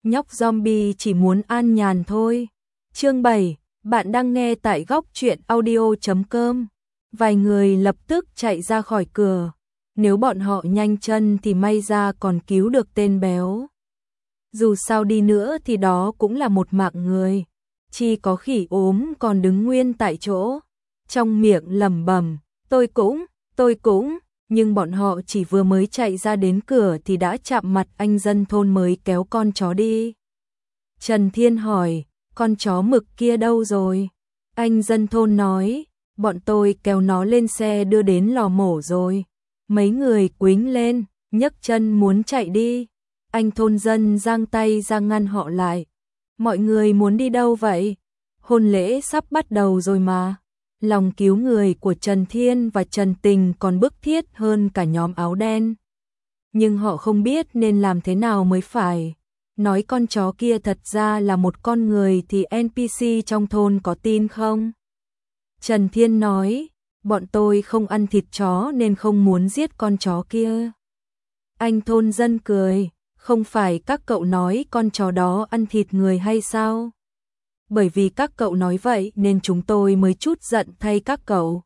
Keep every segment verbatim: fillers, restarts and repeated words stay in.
nhóc zombie chỉ muốn an nhàn thôi. Chương bảy, bạn đang nghe tại góc truyện audio chấm com. Vài người lập tức chạy ra khỏi cửa. Nếu bọn họ nhanh chân thì may ra còn cứu được tên béo. Dù sao đi nữa thì đó cũng là một mạng người. Chỉ có khỉ ốm còn đứng nguyên tại chỗ, trong miệng lẩm bẩm, tôi cũng, tôi cũng. Nhưng bọn họ chỉ vừa mới chạy ra đến cửa thì đã chạm mặt anh dân thôn mới kéo con chó đi. Trần Thiên hỏi, con chó mực kia đâu rồi? Anh dân thôn nói, bọn tôi kéo nó lên xe đưa đến lò mổ rồi. Mấy người quýnh lên, nhấc chân muốn chạy đi. Anh thôn dân giang tay ra ngăn họ lại. Mọi người muốn đi đâu vậy? Hôn lễ sắp bắt đầu rồi mà. Lòng cứu người của Trần Thiên và Trần Tình còn bức thiết hơn cả nhóm áo đen. Nhưng họ không biết nên làm thế nào mới phải. Nói con chó kia thật ra là một con người thì en pê xê trong thôn có tin không? Trần Thiên nói, bọn tôi không ăn thịt chó nên không muốn giết con chó kia. Anh thôn dân cười, không phải các cậu nói con chó đó ăn thịt người hay sao? Bởi vì các cậu nói vậy nên chúng tôi mới chút giận thay các cậu.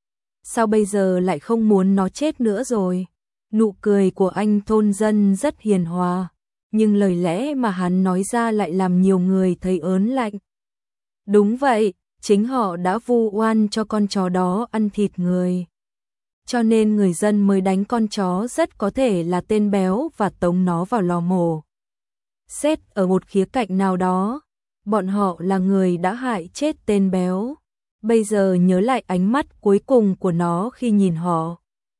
Sao bây giờ lại không muốn nó chết nữa rồi? Nụ cười của anh thôn dân rất hiền hòa, nhưng lời lẽ mà hắn nói ra lại làm nhiều người thấy ớn lạnh. Đúng vậy, chính họ đã vu oan cho con chó đó ăn thịt người. Cho nên người dân mới đánh con chó, rất có thể là tên béo và tống nó vào lò mổ. Xét ở một khía cạnh nào đó, bọn họ là người đã hại chết tên béo. Bây giờ nhớ lại ánh mắt cuối cùng của nó khi nhìn họ.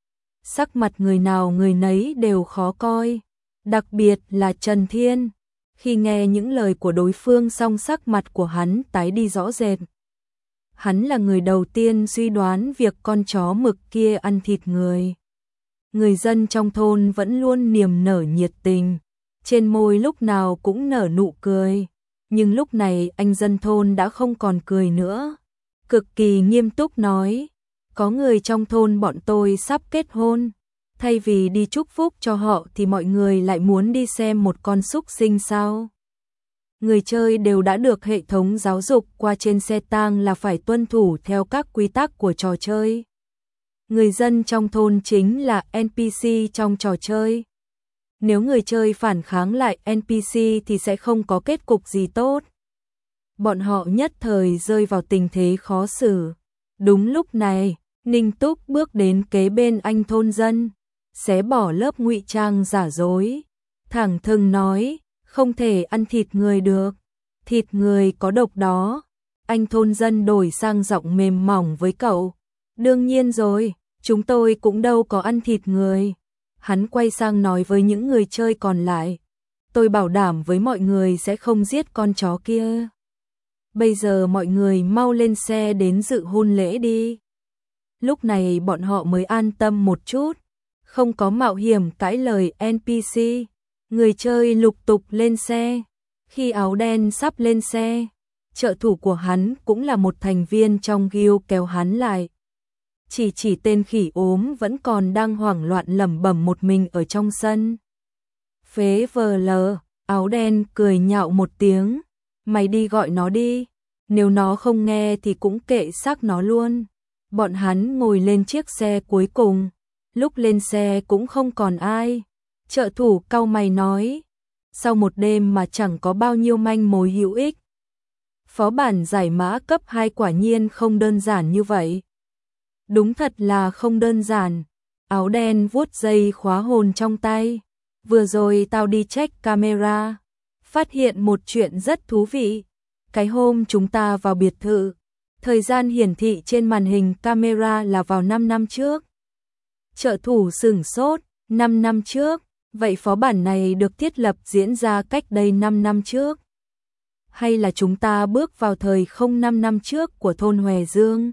Sắc mặt người nào người nấy đều khó coi, đặc biệt là Trần Thiên. Khi nghe những lời của đối phương xong sắc mặt của hắn tái đi rõ rệt. Hắn là người đầu tiên suy đoán việc con chó mực kia ăn thịt người. Người dân trong thôn vẫn luôn niềm nở nhiệt tình, trên môi lúc nào cũng nở nụ cười. Nhưng lúc này anh dân thôn đã không còn cười nữa. Cực kỳ nghiêm túc nói, có người trong thôn bọn tôi sắp kết hôn. Thay vì đi chúc phúc cho họ thì mọi người lại muốn đi xem một con súc sinh sao? Người chơi đều đã được hệ thống giáo dục qua trên xe tang là phải tuân thủ theo các quy tắc của trò chơi. Người dân trong thôn chính là en pê xê trong trò chơi. Nếu người chơi phản kháng lại en pê xê thì sẽ không có kết cục gì tốt. Bọn họ nhất thời rơi vào tình thế khó xử. Đúng lúc này, Ninh Túc bước đến kế bên anh thôn dân, xé bỏ lớp ngụy trang giả dối, thẳng thừng nói, không thể ăn thịt người được, thịt người có độc đó. Anh thôn dân đổi sang giọng mềm mỏng với cậu, đương nhiên rồi, chúng tôi cũng đâu có ăn thịt người. Hắn quay sang nói với những người chơi còn lại, tôi bảo đảm với mọi người sẽ không giết con chó kia. Bây giờ mọi người mau lên xe đến dự hôn lễ đi. Lúc này bọn họ mới an tâm một chút, không có mạo hiểm cãi lời en pê xê. Người chơi lục tục lên xe. Khi áo đen sắp lên xe, trợ thủ của hắn cũng là một thành viên trong guild kéo hắn lại. Chỉ chỉ tên khỉ ốm vẫn còn đang hoảng loạn lẩm bẩm một mình ở trong sân. Phế vờ lờ, áo đen cười nhạo một tiếng. Mày đi gọi nó đi, nếu nó không nghe thì cũng kệ xác nó luôn. Bọn hắn ngồi lên chiếc xe cuối cùng, lúc lên xe cũng không còn ai. Trợ thủ cau mày nói, sau một đêm mà chẳng có bao nhiêu manh mối hữu ích. Phó bản giải mã cấp hai quả nhiên không đơn giản như vậy. Đúng thật là không đơn giản. Áo đen vuốt dây khóa hồn trong tay. Vừa rồi tao đi check camera, phát hiện một chuyện rất thú vị. Cái hôm chúng ta vào biệt thự, thời gian hiển thị trên màn hình camera là vào năm năm trước. Trợ thủ sửng sốt, năm năm trước, vậy phó bản này được thiết lập diễn ra cách đây năm năm trước? Hay là chúng ta bước vào thời không năm năm trước của thôn Hòe Dương?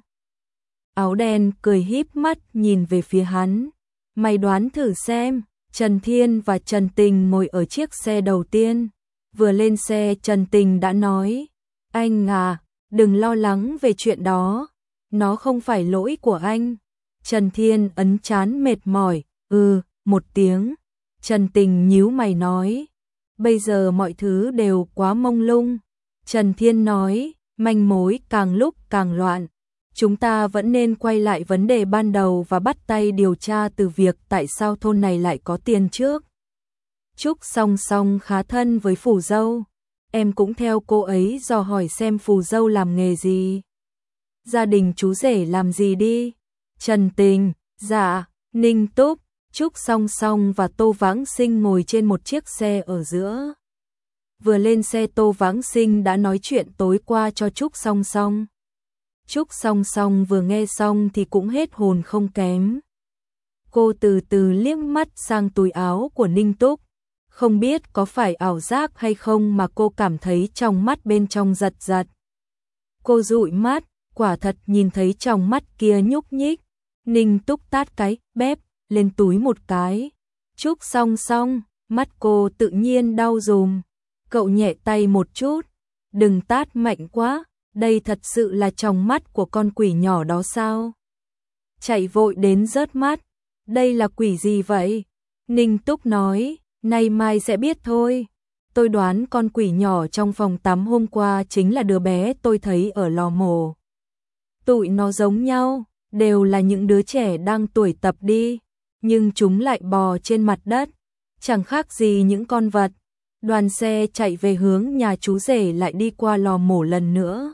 Áo đen cười híp mắt nhìn về phía hắn. Mày đoán thử xem. Trần Thiên và Trần Tình ngồi ở chiếc xe đầu tiên. Vừa lên xe Trần Tình đã nói, anh à, đừng lo lắng về chuyện đó, nó không phải lỗi của anh. Trần Thiên ấn trán mệt mỏi, ừ, một tiếng. Trần Tình nhíu mày nói, Bây giờ mọi thứ đều quá mông lung. Trần Thiên nói, manh mối càng lúc càng loạn. Chúng ta vẫn nên quay lại vấn đề ban đầu và bắt tay điều tra từ việc tại sao thôn này lại có tiền trước. Trúc Song Song khá thân với phù dâu. Em cũng theo cô ấy dò hỏi xem phù dâu làm nghề gì. Gia đình chú rể làm gì đi? Trần Tình, dạ, Ninh Túc, Trúc Song Song và Tô Vãng Sinh ngồi trên một chiếc xe ở giữa. Vừa lên xe Tô Vãng Sinh đã nói chuyện tối qua cho Trúc Song Song. Trúc Song Song vừa nghe xong thì cũng hết hồn không kém. Cô từ từ liếc mắt sang túi áo của Ninh Túc. Không biết có phải ảo giác hay không mà cô cảm thấy trong mắt bên trong giật giật. Cô dụi mắt, quả thật nhìn thấy trong mắt kia nhúc nhích. Ninh Túc tát cái, bép, lên túi một cái. Trúc Song Song, mắt cô tự nhiên đau rùm. Cậu nhẹ tay một chút. Đừng tát mạnh quá, đây thật sự là trong mắt của con quỷ nhỏ đó sao? Chạy vội đến rớt mắt. Đây là quỷ gì vậy? Ninh Túc nói, nay mai sẽ biết thôi. Tôi đoán con quỷ nhỏ trong phòng tắm hôm qua chính là đứa bé tôi thấy ở lò mổ. Tụi nó giống nhau, đều là những đứa trẻ đang tuổi tập đi, nhưng chúng lại bò trên mặt đất, chẳng khác gì những con vật. Đoàn xe chạy về hướng nhà chú rể lại đi qua lò mổ lần nữa.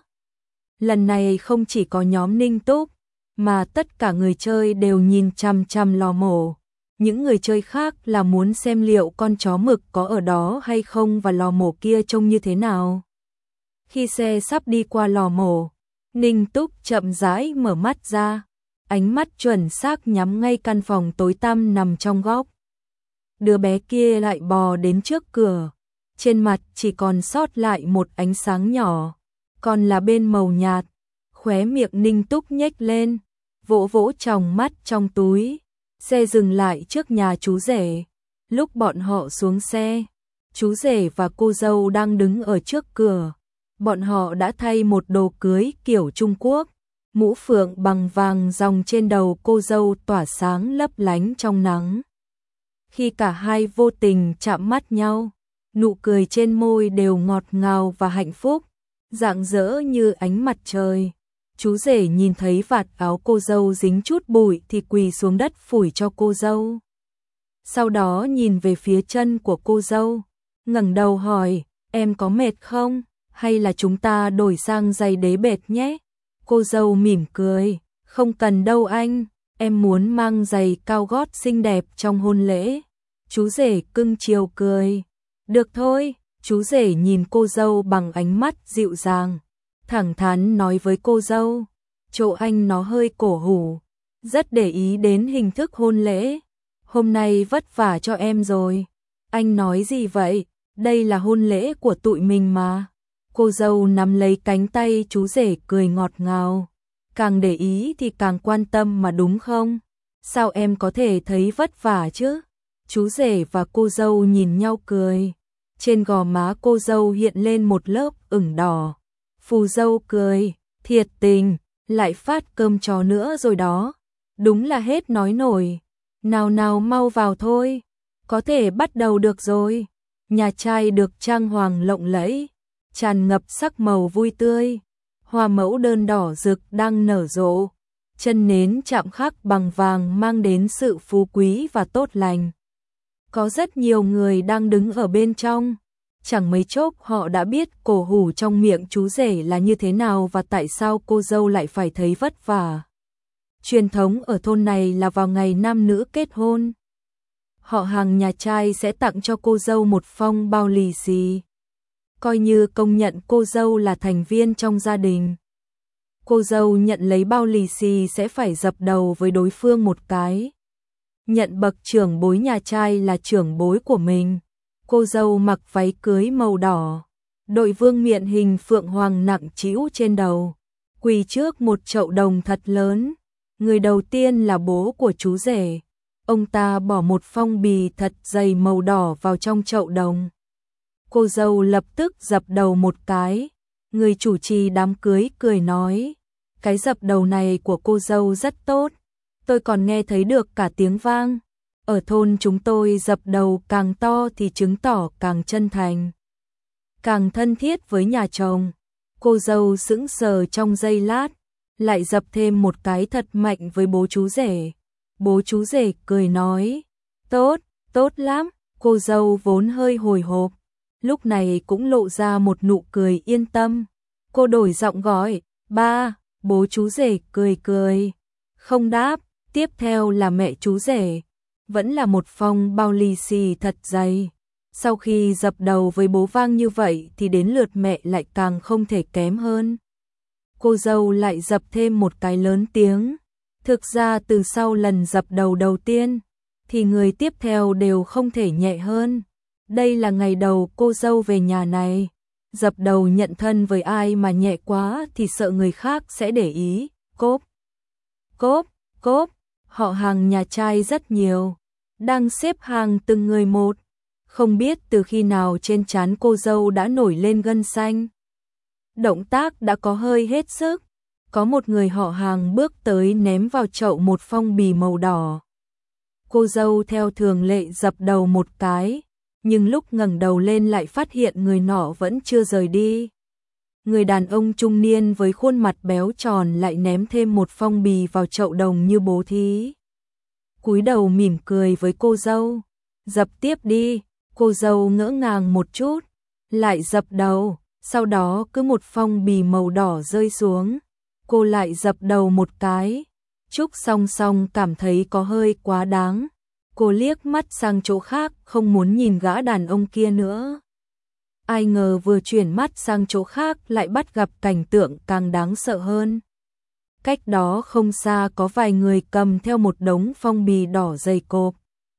Lần này không chỉ có nhóm Ninh Túc, mà tất cả người chơi đều nhìn chằm chằm lò mổ. Những người chơi khác là muốn xem liệu con chó mực có ở đó hay không và lò mổ kia trông như thế nào. Khi xe sắp đi qua lò mổ, Ninh Túc chậm rãi mở mắt ra, ánh mắt chuẩn xác nhắm ngay căn phòng tối tăm nằm trong góc. Đứa bé kia lại bò đến trước cửa, trên mặt chỉ còn sót lại một ánh sáng nhỏ, còn là bên màu nhạt. Khóe miệng Ninh Túc nhếch lên, vỗ vỗ tròng mắt trong túi. Xe dừng lại trước nhà chú rể. Lúc bọn họ xuống xe, chú rể và cô dâu đang đứng ở trước cửa. Bọn họ đã thay một đồ cưới kiểu Trung Quốc, mũ phượng bằng vàng ròng trên đầu cô dâu tỏa sáng lấp lánh trong nắng. Khi cả hai vô tình chạm mắt nhau, nụ cười trên môi đều ngọt ngào và hạnh phúc, rạng rỡ như ánh mặt trời. Chú rể nhìn thấy vạt áo cô dâu dính chút bụi thì quỳ xuống đất phủi cho cô dâu. Sau đó nhìn về phía chân của cô dâu, ngẩng đầu hỏi, em có mệt không? Hay là chúng ta đổi sang giày đế bệt nhé? Cô dâu mỉm cười, không cần đâu anh, em muốn mang giày cao gót xinh đẹp trong hôn lễ. Chú rể cưng chiều cười, được thôi. Chú rể nhìn cô dâu bằng ánh mắt dịu dàng, thẳng thắn nói với cô dâu, chỗ anh nó hơi cổ hủ, rất để ý đến hình thức hôn lễ. Hôm nay vất vả cho em rồi. Anh nói gì vậy? Đây là hôn lễ của tụi mình mà. Cô dâu nắm lấy cánh tay chú rể cười ngọt ngào. Càng để ý thì càng quan tâm mà đúng không? Sao em có thể thấy vất vả chứ? Chú rể và cô dâu nhìn nhau cười. Trên gò má cô dâu hiện lên một lớp ửng đỏ. Phù dâu cười, thiệt tình, lại phát cơm chó nữa rồi đó. Đúng là hết nói nổi. Nào nào mau vào thôi, có thể bắt đầu được rồi. Nhà trai được trang hoàng lộng lẫy, tràn ngập sắc màu vui tươi. Hoa mẫu đơn đỏ rực đang nở rộ, chân nến chạm khắc bằng vàng mang đến sự phú quý và tốt lành. Có rất nhiều người đang đứng ở bên trong. Chẳng mấy chốc họ đã biết cổ hủ trong miệng chú rể là như thế nào và tại sao cô dâu lại phải thấy vất vả. Truyền thống ở thôn này là vào ngày nam nữ kết hôn, họ hàng nhà trai sẽ tặng cho cô dâu một phong bao lì xì, coi như công nhận cô dâu là thành viên trong gia đình. Cô dâu nhận lấy bao lì xì sẽ phải dập đầu với đối phương một cái, nhận bậc trưởng bối nhà trai là trưởng bối của mình. Cô dâu mặc váy cưới màu đỏ, đội vương miện hình phượng hoàng nặng trĩu trên đầu, quỳ trước một chậu đồng thật lớn. Người đầu tiên là bố của chú rể. Ông ta bỏ một phong bì thật dày màu đỏ vào trong chậu đồng. Cô dâu lập tức dập đầu một cái. Người chủ trì đám cưới cười nói, cái dập đầu này của cô dâu rất tốt, tôi còn nghe thấy được cả tiếng vang. ở thôn chúng tôi dập đầu càng to thì chứng tỏ càng chân thành, càng thân thiết với nhà chồng. Cô dâu sững sờ trong giây lát, lại dập thêm một cái thật mạnh với bố chú rể. Bố chú rể cười nói, tốt, tốt lắm. Cô dâu vốn hơi hồi hộp, lúc này cũng lộ ra một nụ cười yên tâm. Cô đổi giọng gọi, ba. Bố chú rể cười cười, không đáp. Tiếp theo là mẹ chú rể, vẫn là một phong bao lì xì thật dày. Sau khi dập đầu với bố vang như vậy thì đến lượt mẹ lại càng không thể kém hơn. Cô dâu lại dập thêm một cái lớn tiếng. Thực ra từ sau lần dập đầu đầu tiên thì người tiếp theo đều không thể nhẹ hơn. Đây là ngày đầu cô dâu về nhà này, dập đầu nhận thân với ai mà nhẹ quá thì sợ người khác sẽ để ý. Cốp, cốp, cốp, họ hàng nhà trai rất nhiều, đang xếp hàng từng người một. Không biết từ khi nào trên trán cô dâu đã nổi lên gân xanh. Động tác đã có hơi hết sức. Có một người họ hàng bước tới ném vào chậu một phong bì màu đỏ. Cô dâu theo thường lệ dập đầu một cái, nhưng lúc ngẩng đầu lên lại phát hiện người nọ vẫn chưa rời đi. Người đàn ông trung niên với khuôn mặt béo tròn lại ném thêm một phong bì vào chậu đồng như bố thí. Cúi đầu mỉm cười với cô dâu, dập tiếp đi. Cô dâu ngỡ ngàng một chút, lại dập đầu, sau đó cứ một phong bì màu đỏ rơi xuống. Cô lại dập đầu một cái. Trúc song song cảm thấy có hơi quá đáng. Cô liếc mắt sang chỗ khác, không muốn nhìn gã đàn ông kia nữa. Ai ngờ vừa chuyển mắt sang chỗ khác lại bắt gặp cảnh tượng càng đáng sợ hơn. Cách đó không xa có vài người cầm theo một đống phong bì đỏ dày cộp.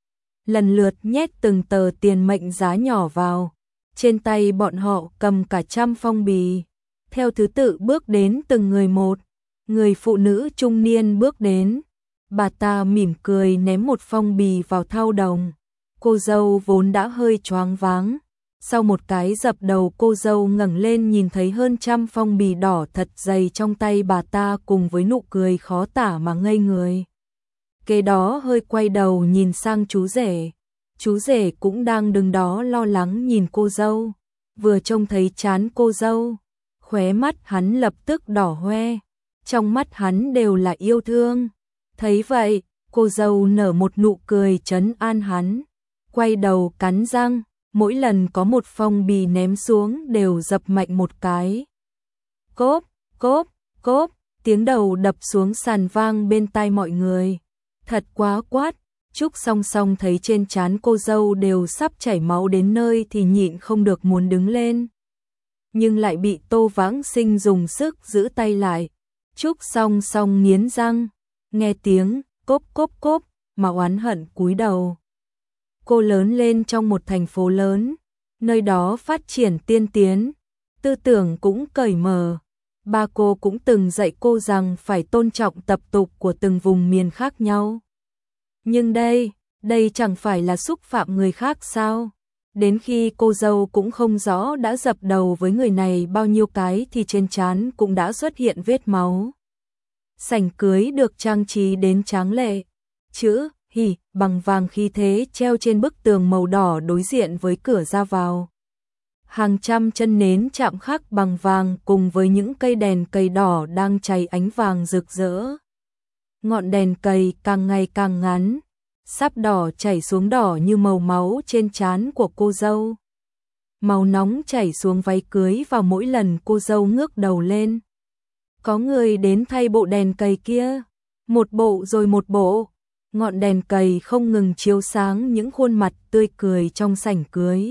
Lần lượt nhét từng tờ tiền mệnh giá nhỏ vào. Trên tay bọn họ cầm cả trăm phong bì. Theo thứ tự bước đến từng người một. Người phụ nữ trung niên bước đến. Bà ta mỉm cười ném một phong bì vào thau đồng. Cô dâu vốn đã hơi choáng váng. Sau một cái dập đầu cô dâu ngẩng lên nhìn thấy hơn trăm phong bì đỏ thật dày trong tay bà ta cùng với nụ cười khó tả mà ngây người. Kế đó hơi quay đầu nhìn sang chú rể. Chú rể cũng đang đứng đó lo lắng nhìn cô dâu. Vừa trông thấy trán cô dâu, khóe mắt hắn lập tức đỏ hoe. Trong mắt hắn đều là yêu thương. Thấy vậy, cô dâu nở một nụ cười trấn an hắn. Quay đầu cắn răng, mỗi lần có một phong bì ném xuống đều dập mạnh một cái. Cốp, cốp, cốp, tiếng đầu đập xuống sàn vang bên tai mọi người. Thật quá quát. Trúc song song thấy trên trán cô dâu đều sắp chảy máu đến nơi thì nhịn không được muốn đứng lên. Nhưng lại bị Tô Vãng Sinh dùng sức giữ tay lại. Trúc song song nghiến răng, nghe tiếng cốp cốp cốp mà oán hận cúi đầu. Cô lớn lên trong một thành phố lớn, nơi đó phát triển tiên tiến, tư tưởng cũng cởi mở. Ba cô cũng từng dạy cô rằng phải tôn trọng tập tục của từng vùng miền khác nhau. Nhưng đây, đây chẳng phải là xúc phạm người khác sao? Đến khi cô dâu cũng không rõ đã dập đầu với người này bao nhiêu cái thì trên trán cũng đã xuất hiện vết máu. Sảnh cưới được trang trí đến tráng lệ. Chữ hỉ bằng vàng khí thế treo trên bức tường màu đỏ đối diện với cửa ra vào. Hàng trăm chân nến chạm khắc bằng vàng cùng với những cây đèn cầy đỏ đang cháy ánh vàng rực rỡ. Ngọn đèn cầy càng ngày càng ngắn, sáp đỏ chảy xuống đỏ như màu máu trên trán của cô dâu. Màu nóng chảy xuống váy cưới vào mỗi lần cô dâu ngước đầu lên. Có người đến thay bộ đèn cầy kia, một bộ rồi một bộ. Ngọn đèn cầy không ngừng chiếu sáng những khuôn mặt tươi cười trong sảnh cưới.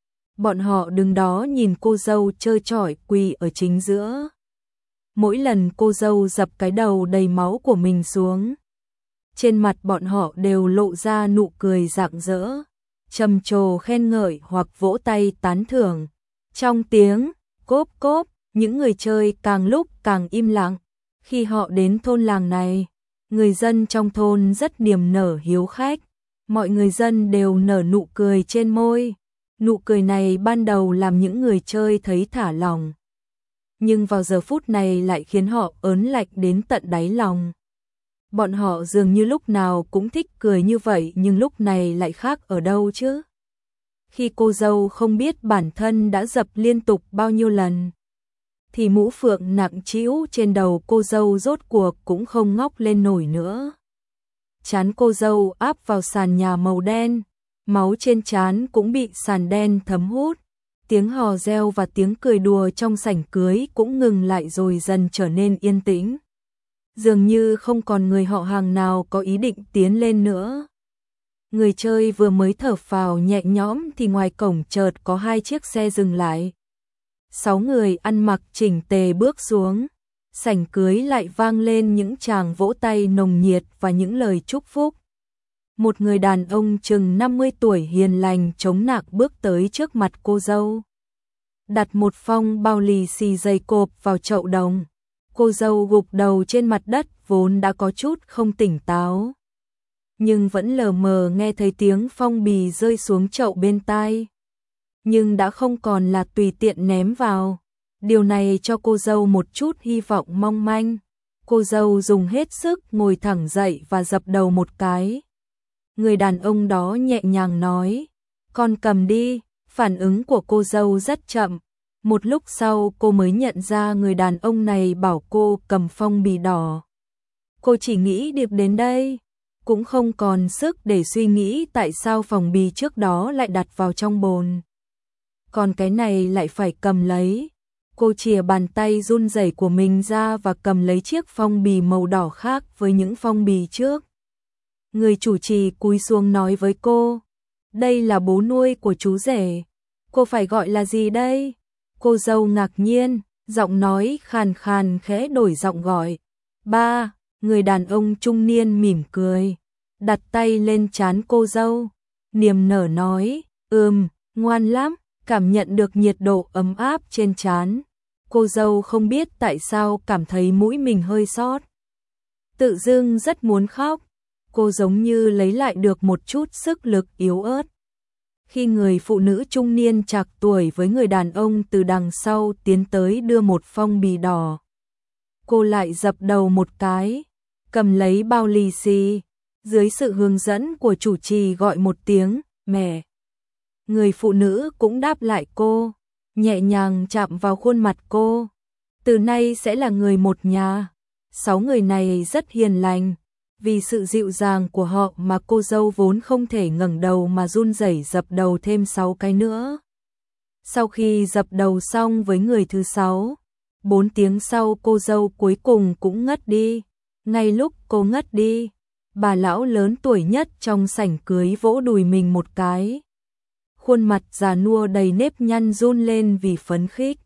Bọn họ đứng đó nhìn cô dâu trơ trọi quỳ ở chính giữa. Mỗi lần cô dâu dập cái đầu đầy máu của mình xuống, trên mặt bọn họ đều lộ ra nụ cười rạng rỡ, trầm trồ khen ngợi hoặc vỗ tay tán thưởng. Trong tiếng cốp cốp, những người chơi càng lúc càng im lặng. Khi họ đến thôn làng này, người dân trong thôn rất niềm nở hiếu khách. Mọi người dân đều nở nụ cười trên môi. Nụ cười này ban đầu làm những người chơi thấy thả lòng, nhưng vào giờ phút này lại khiến họ ớn lạnh đến tận đáy lòng. Bọn họ dường như lúc nào cũng thích cười như vậy nhưng lúc này lại khác ở đâu chứ? Khi cô dâu không biết bản thân đã dập liên tục bao nhiêu lần, thì mũ phượng nặng trĩu trên đầu cô dâu rốt cuộc cũng không ngóc lên nổi nữa. Trán cô dâu áp vào sàn nhà màu đen, máu trên trán cũng bị sàn đen thấm hút. Tiếng hò reo và tiếng cười đùa trong sảnh cưới cũng ngừng lại rồi dần trở nên yên tĩnh. Dường như không còn người họ hàng nào có ý định tiến lên nữa. Người chơi vừa mới thở phào nhẹ nhõm thì ngoài cổng chợt có hai chiếc xe dừng lại. Sáu người ăn mặc chỉnh tề bước xuống. Sảnh cưới lại vang lên những tràng vỗ tay nồng nhiệt và những lời chúc phúc. Một người đàn ông chừng năm mươi tuổi hiền lành chống nạc bước tới trước mặt cô dâu. Đặt một phong bao lì xì dày cộp vào chậu đồng. Cô dâu gục đầu trên mặt đất vốn đã có chút không tỉnh táo, nhưng vẫn lờ mờ nghe thấy tiếng phong bì rơi xuống chậu bên tai. Nhưng đã không còn là tùy tiện ném vào. Điều này cho cô dâu một chút hy vọng mong manh. Cô dâu dùng hết sức ngồi thẳng dậy và dập đầu một cái. Người đàn ông đó nhẹ nhàng nói, con cầm đi. Phản ứng của cô dâu rất chậm. Một lúc sau cô mới nhận ra người đàn ông này bảo cô cầm phong bì đỏ. Cô chỉ nghĩ điệp đến đây, cũng không còn sức để suy nghĩ tại sao phong bì trước đó lại đặt vào trong bồn. Còn cái này lại phải cầm lấy. Cô chìa bàn tay run rẩy của mình ra và cầm lấy chiếc phong bì màu đỏ khác với những phong bì trước. Người chủ trì cúi xuống nói với cô, đây là bố nuôi của chú rể. Cô phải gọi là gì đây? Cô dâu ngạc nhiên, giọng nói khàn khàn khẽ đổi giọng gọi. Ba, người đàn ông trung niên mỉm cười, đặt tay lên trán cô dâu, niềm nở nói, ừm, ngoan lắm, cảm nhận được nhiệt độ ấm áp trên trán. Cô dâu không biết tại sao cảm thấy mũi mình hơi xót. Tự dưng rất muốn khóc, cô giống như lấy lại được một chút sức lực yếu ớt. Khi người phụ nữ trung niên trạc tuổi với người đàn ông từ đằng sau tiến tới đưa một phong bì đỏ, cô lại dập đầu một cái, cầm lấy bao lì xì, dưới sự hướng dẫn của chủ trì gọi một tiếng, mẹ. Người phụ nữ cũng đáp lại cô, nhẹ nhàng chạm vào khuôn mặt cô. Từ nay sẽ là người một nhà. Sáu người này rất hiền lành. Vì sự dịu dàng của họ mà cô dâu vốn không thể ngẩng đầu mà run rẩy dập đầu thêm sáu cái nữa. Sau khi dập đầu xong với người thứ sáu, bốn tiếng sau cô dâu cuối cùng cũng ngất đi. Ngay lúc cô ngất đi, bà lão lớn tuổi nhất trong sảnh cưới vỗ đùi mình một cái. Khuôn mặt già nua đầy nếp nhăn run lên vì phấn khích.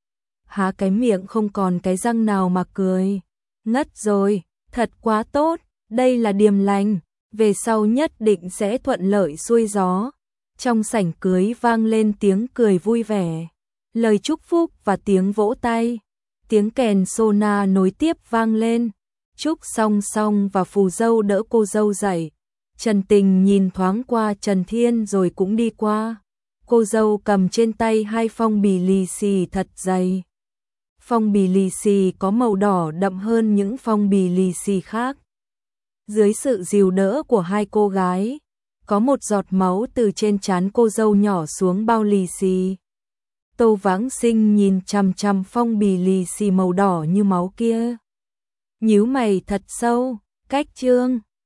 Há cái miệng không còn cái răng nào mà cười. Ngất rồi, thật quá tốt. Đây là điềm lành, về sau nhất định sẽ thuận lợi xuôi gió. Trong sảnh cưới vang lên tiếng cười vui vẻ, lời chúc phúc và tiếng vỗ tay. Tiếng kèn sona nối tiếp vang lên. Chúc song song và phù dâu đỡ cô dâu dậy. Trần Tình nhìn thoáng qua Trần Thiên rồi cũng đi qua. Cô dâu cầm trên tay hai phong bì lì xì thật dày. Phong bì lì xì có màu đỏ đậm hơn những phong bì lì xì khác. Dưới sự dìu đỡ của hai cô gái, có một giọt máu từ trên trán cô dâu nhỏ xuống bao lì xì. Tô Vãng Sinh nhìn chằm chằm phong bì lì xì màu đỏ như máu kia, nhíu mày thật sâu, cách chương.